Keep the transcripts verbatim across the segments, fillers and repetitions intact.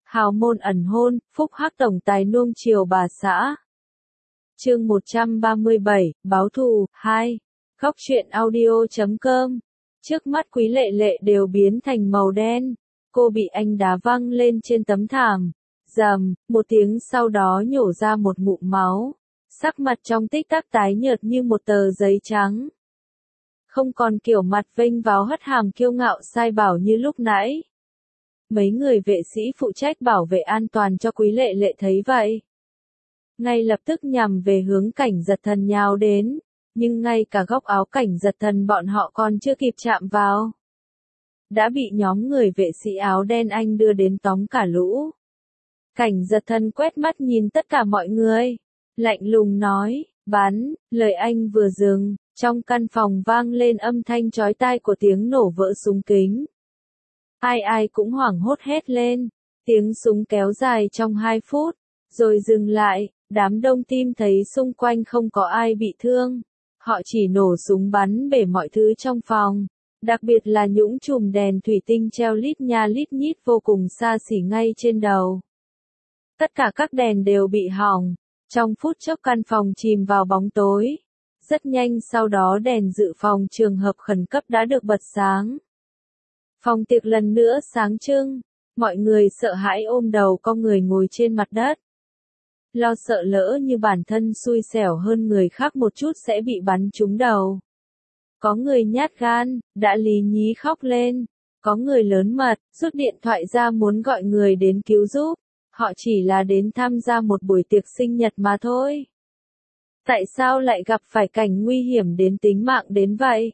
Hào môn ẩn hôn, phúc hắc tổng tài nuông chiều bà xã. Chương một trăm ba mươi bảy, báo thù, hai. Góc truyện audio chấm com. Trước mắt Quý Lệ Lệ đều biến thành màu đen. Cô bị anh đá văng lên trên tấm thảm. Rầm, một tiếng sau đó nhổ ra một ngụm máu. Sắc mặt trong tích tắc tái nhợt như một tờ giấy trắng. Không còn kiểu mặt vênh váo hất hàm kiêu ngạo sai bảo như lúc nãy. Mấy người vệ sĩ phụ trách bảo vệ an toàn cho Quý Lệ Lệ thấy vậy, ngay lập tức nhằm về hướng Cảnh Giật Thần nhào đến, nhưng ngay cả góc áo Cảnh Giật Thần bọn họ còn chưa kịp chạm vào, đã bị nhóm người vệ sĩ áo đen anh đưa đến tóm cả lũ. Cảnh Giật Thần quét mắt nhìn tất cả mọi người, lạnh lùng nói, bắn, lời anh vừa dừng, trong căn phòng vang lên âm thanh chói tai của tiếng nổ vỡ súng kính. Ai ai cũng hoảng hốt hét lên, tiếng súng kéo dài trong hai phút, rồi dừng lại, đám đông tim thấy xung quanh không có ai bị thương. Họ chỉ nổ súng bắn bể mọi thứ trong phòng, đặc biệt là những chùm đèn thủy tinh treo lít nha lít nhít vô cùng xa xỉ ngay trên đầu. Tất cả các đèn đều bị hỏng, trong phút chốc căn phòng chìm vào bóng tối. Rất nhanh sau đó đèn dự phòng trường hợp khẩn cấp đã được bật sáng. Phòng tiệc lần nữa sáng trưng, mọi người sợ hãi ôm đầu cong người ngồi trên mặt đất. Lo sợ lỡ như bản thân xui xẻo hơn người khác một chút sẽ bị bắn trúng đầu. Có người nhát gan, đã lý nhí khóc lên. Có người lớn mật, rút điện thoại ra muốn gọi người đến cứu giúp. Họ chỉ là đến tham gia một buổi tiệc sinh nhật mà thôi. Tại sao lại gặp phải cảnh nguy hiểm đến tính mạng đến vậy?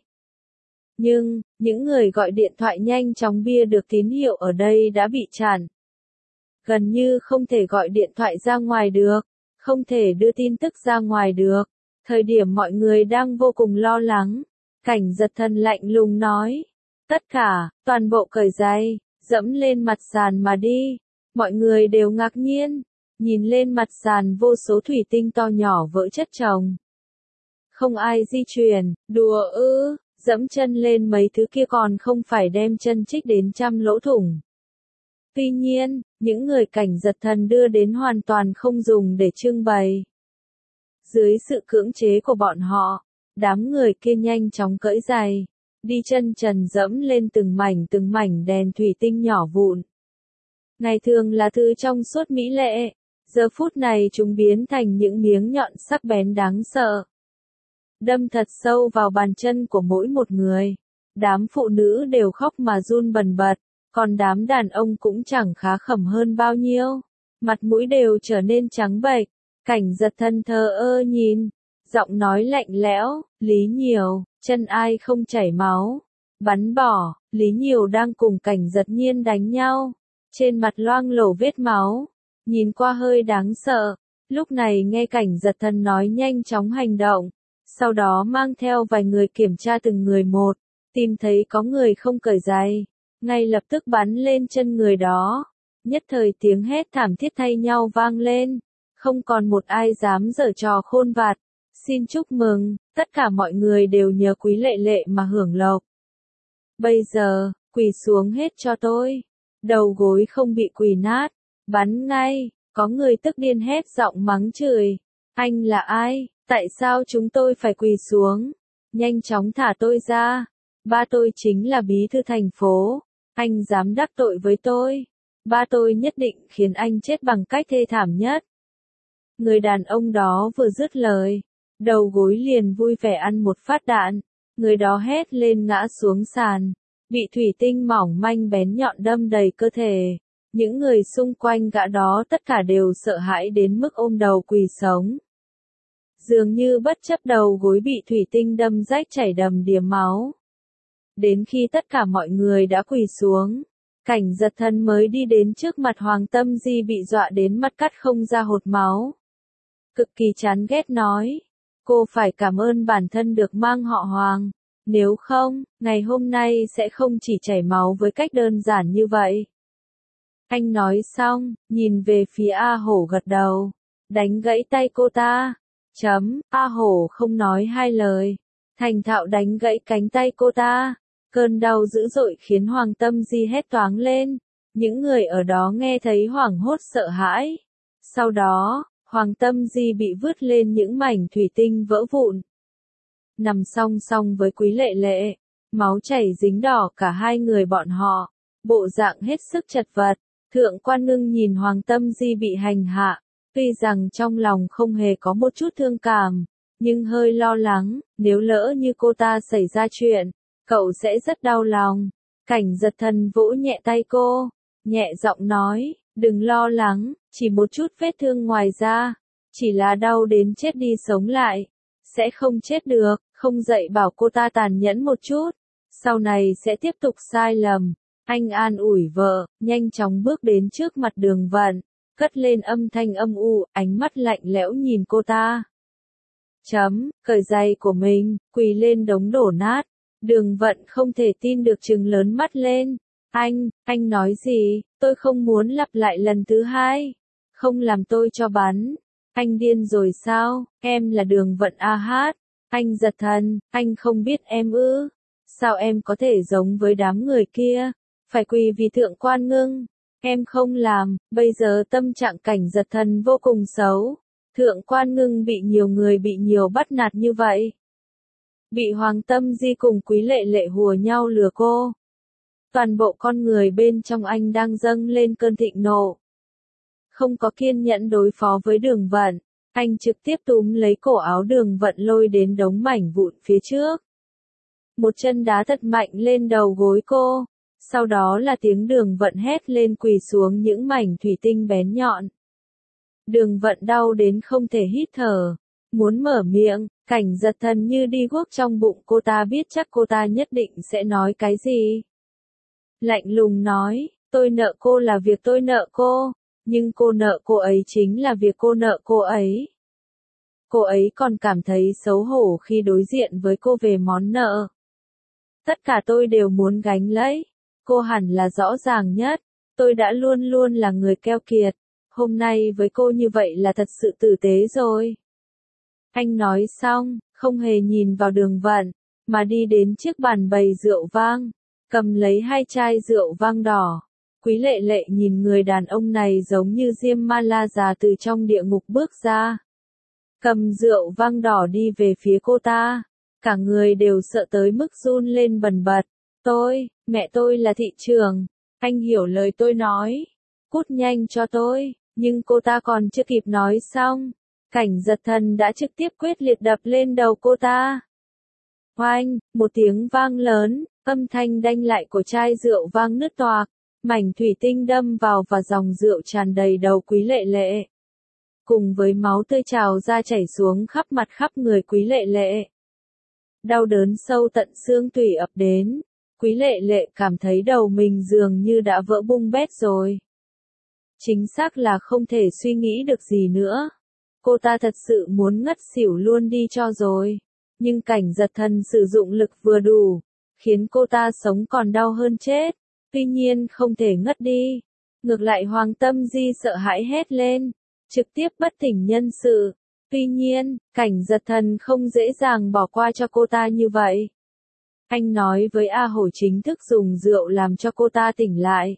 Nhưng, những người gọi điện thoại nhanh chóng bia được tín hiệu ở đây đã bị chặn. Gần như không thể gọi điện thoại ra ngoài được, không thể đưa tin tức ra ngoài được. Thời điểm mọi người đang vô cùng lo lắng, Cảnh Giật Thần lạnh lùng nói. Tất cả, toàn bộ cởi giày, dẫm lên mặt sàn mà đi. Mọi người đều ngạc nhiên, nhìn lên mặt sàn vô số thủy tinh to nhỏ vỡ chất chồng. Không ai di chuyển, đùa ư. Dẫm chân lên mấy thứ kia còn không phải đem chân chích đến trăm lỗ thủng. Tuy nhiên, những người Cảnh Giật Thần đưa đến hoàn toàn không dùng để trưng bày. Dưới sự cưỡng chế của bọn họ, đám người kia nhanh chóng cởi giày, đi chân trần dẫm lên từng mảnh từng mảnh đèn thủy tinh nhỏ vụn. Ngày thường là thứ trong suốt mỹ lệ, giờ phút này chúng biến thành những miếng nhọn sắc bén đáng sợ. Đâm thật sâu vào bàn chân của mỗi một người. Đám phụ nữ đều khóc mà run bần bật, còn đám đàn ông cũng chẳng khá khẩm hơn bao nhiêu. Mặt mũi đều trở nên trắng bệch. Cảnh Giật Thần thờ ơ nhìn, giọng nói lạnh lẽo, Lý Nhiều, chân ai không chảy máu. Bắn bỏ, Lý Nhiều đang cùng Cảnh Giật Nhiên đánh nhau. Trên mặt loang lổ vết máu, nhìn qua hơi đáng sợ. Lúc này nghe Cảnh Giật Thần nói nhanh chóng hành động. Sau đó mang theo vài người kiểm tra từng người một, tìm thấy có người không cởi giày, ngay lập tức bắn lên chân người đó. Nhất thời tiếng hét thảm thiết thay nhau vang lên, không còn một ai dám giở trò khôn vặt. Xin chúc mừng, tất cả mọi người đều nhờ Quý Lệ Lệ mà hưởng lộc. Bây giờ, quỳ xuống hết cho tôi. Đầu gối không bị quỳ nát, bắn ngay. Có người tức điên hét giọng mắng chửi. Anh là ai? Tại sao chúng tôi phải quỳ xuống? Nhanh chóng thả tôi ra. Ba tôi chính là bí thư thành phố. Anh dám đắc tội với tôi. Ba tôi nhất định khiến anh chết bằng cách thê thảm nhất. Người đàn ông đó vừa dứt lời, đầu gối liền vui vẻ ăn một phát đạn. Người đó hét lên ngã xuống sàn, bị thủy tinh mỏng manh bén nhọn đâm đầy cơ thể. Những người xung quanh gã đó tất cả đều sợ hãi đến mức ôm đầu quỳ sống. Dường như bất chấp đầu gối bị thủy tinh đâm rách chảy đầm đìa máu. Đến khi tất cả mọi người đã quỳ xuống, Cảnh Giật Thần mới đi đến trước mặt Hoàng Tâm Di bị dọa đến mắt cắt không ra hột máu. Cực kỳ chán ghét nói, cô phải cảm ơn bản thân được mang họ Hoàng, nếu không, ngày hôm nay sẽ không chỉ chảy máu với cách đơn giản như vậy. Anh nói xong, nhìn về phía A Hổ gật đầu, đánh gãy tay cô ta. Chấm, A Hổ không nói hai lời, thành thạo đánh gãy cánh tay cô ta. Cơn đau dữ dội khiến Hoàng Tâm Di hét toáng lên, Những người ở đó nghe thấy hoảng hốt sợ hãi. Sau đó, Hoàng Tâm Di bị vứt lên những mảnh thủy tinh vỡ vụn. Nằm song song với Quý Lệ Lệ, máu chảy dính đỏ cả hai người bọn họ, bộ dạng hết sức chật vật. Thượng Quan Ngưng nhìn Hoàng Tâm Di bị hành hạ, tuy rằng trong lòng không hề có một chút thương cảm, nhưng hơi lo lắng, nếu lỡ như cô ta xảy ra chuyện, cậu sẽ rất đau lòng. Cảnh Giật Thần vỗ nhẹ tay cô, nhẹ giọng nói, đừng lo lắng, chỉ một chút vết thương ngoài da, chỉ là đau đến chết đi sống lại, sẽ không chết được, không dạy bảo cô ta tàn nhẫn một chút, sau này sẽ tiếp tục sai lầm. Anh an ủi vợ, nhanh chóng bước đến trước mặt Đường Vận, cất lên âm thanh âm u, ánh mắt lạnh lẽo nhìn cô ta. Chấm, cởi giày của mình, quỳ lên đống đổ nát. Đường Vận không thể tin được trừng lớn mắt lên. Anh, anh nói gì, tôi không muốn lặp lại lần thứ hai. Không làm tôi cho bắn. Anh điên rồi sao, em là Đường Vận a hát. Anh Giật Thần, anh không biết em ư. Sao em có thể giống với đám người kia, phải quỳ vì Thượng Quan Ngưng. Em không làm, bây giờ tâm trạng Cảnh Giật Thần vô cùng xấu. Thượng Quan Ngưng bị nhiều người bị nhiều bắt nạt như vậy. Bị Hoàng Tâm Di cùng Quý Lệ Lệ hùa nhau lừa cô. Toàn bộ con người bên trong anh đang dâng lên cơn thịnh nộ. Không có kiên nhẫn đối phó với Đường Vận, anh trực tiếp túm lấy cổ áo Đường Vận lôi đến đống mảnh vụn phía trước. Một chân đá thật mạnh lên đầu gối cô, sau đó là tiếng Đường Vận hét lên quỳ xuống những mảnh thủy tinh bén nhọn. Đường Vận đau đến không thể hít thở, muốn mở miệng, Cảnh Giật Thần như đi guốc trong bụng cô ta biết chắc cô ta nhất định sẽ nói cái gì. Lạnh lùng nói, tôi nợ cô là việc tôi nợ cô, nhưng cô nợ cô ấy chính là việc cô nợ cô ấy. Cô ấy còn cảm thấy xấu hổ khi đối diện với cô về món nợ. Tất cả tôi đều muốn gánh lấy, cô hẳn là rõ ràng nhất, tôi đã luôn luôn là người keo kiệt, hôm nay với cô như vậy là thật sự tử tế rồi. Anh nói xong, không hề nhìn vào Đường Vận, mà đi đến chiếc bàn bày rượu vang, cầm lấy hai chai rượu vang đỏ. Quý Lệ Lệ nhìn người đàn ông này giống như Diêm Ma La già từ trong địa ngục bước ra. Cầm rượu vang đỏ đi về phía cô ta, cả người đều sợ tới mức run lên bần bật. Tôi, mẹ tôi là thị trưởng, anh hiểu lời tôi nói, cút nhanh cho tôi, nhưng cô ta còn chưa kịp nói xong. Cảnh Giật Thần đã trực tiếp quyết liệt đập lên đầu cô ta. Oanh, một tiếng vang lớn, âm thanh đanh lại của chai rượu vang nứt toạc, mảnh thủy tinh đâm vào và dòng rượu tràn đầy đầu Quý Lệ Lệ. Cùng với máu tươi trào ra chảy xuống khắp mặt khắp người Quý Lệ Lệ. Đau đớn sâu tận xương tủy ập đến, Quý Lệ Lệ cảm thấy đầu mình dường như đã vỡ bung bét rồi. Chính xác là không thể suy nghĩ được gì nữa. Cô ta thật sự muốn ngất xỉu luôn đi cho rồi. Nhưng Cảnh Giật Thần sử dụng lực vừa đủ, khiến cô ta sống còn đau hơn chết. Tuy nhiên không thể ngất đi. Ngược lại Hoàng Tâm Di sợ hãi hét lên, trực tiếp bất tỉnh nhân sự. Tuy nhiên, Cảnh Giật Thần không dễ dàng bỏ qua cho cô ta như vậy. Anh nói với A Hổ chính thức dùng rượu làm cho cô ta tỉnh lại.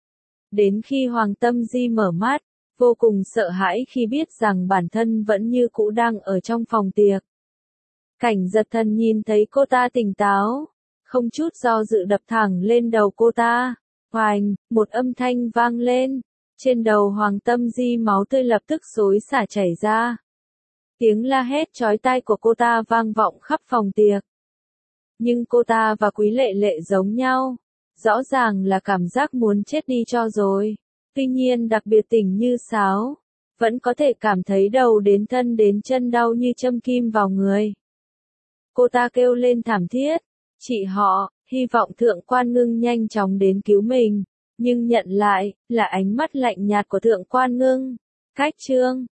Đến khi Hoàng Tâm Di mở mắt, vô cùng sợ hãi khi biết rằng bản thân vẫn như cũ đang ở trong phòng tiệc. Cảnh Giật Thần nhìn thấy cô ta tỉnh táo, không chút do dự đập thẳng lên đầu cô ta. Oành, một âm thanh vang lên, trên đầu Hoàng Tâm Di máu tươi lập tức xối xả chảy ra. Tiếng la hét chói tai của cô ta vang vọng khắp phòng tiệc. Nhưng cô ta và Quý Lệ Lệ giống nhau, rõ ràng là cảm giác muốn chết đi cho rồi. Tuy nhiên đặc biệt tỉnh như sáo, vẫn có thể cảm thấy đầu đến thân đến chân đau như châm kim vào người. Cô ta kêu lên thảm thiết, chị họ, hy vọng Thượng Quan Ngưng nhanh chóng đến cứu mình, nhưng nhận lại, là ánh mắt lạnh nhạt của Thượng Quan Ngưng. Cách chương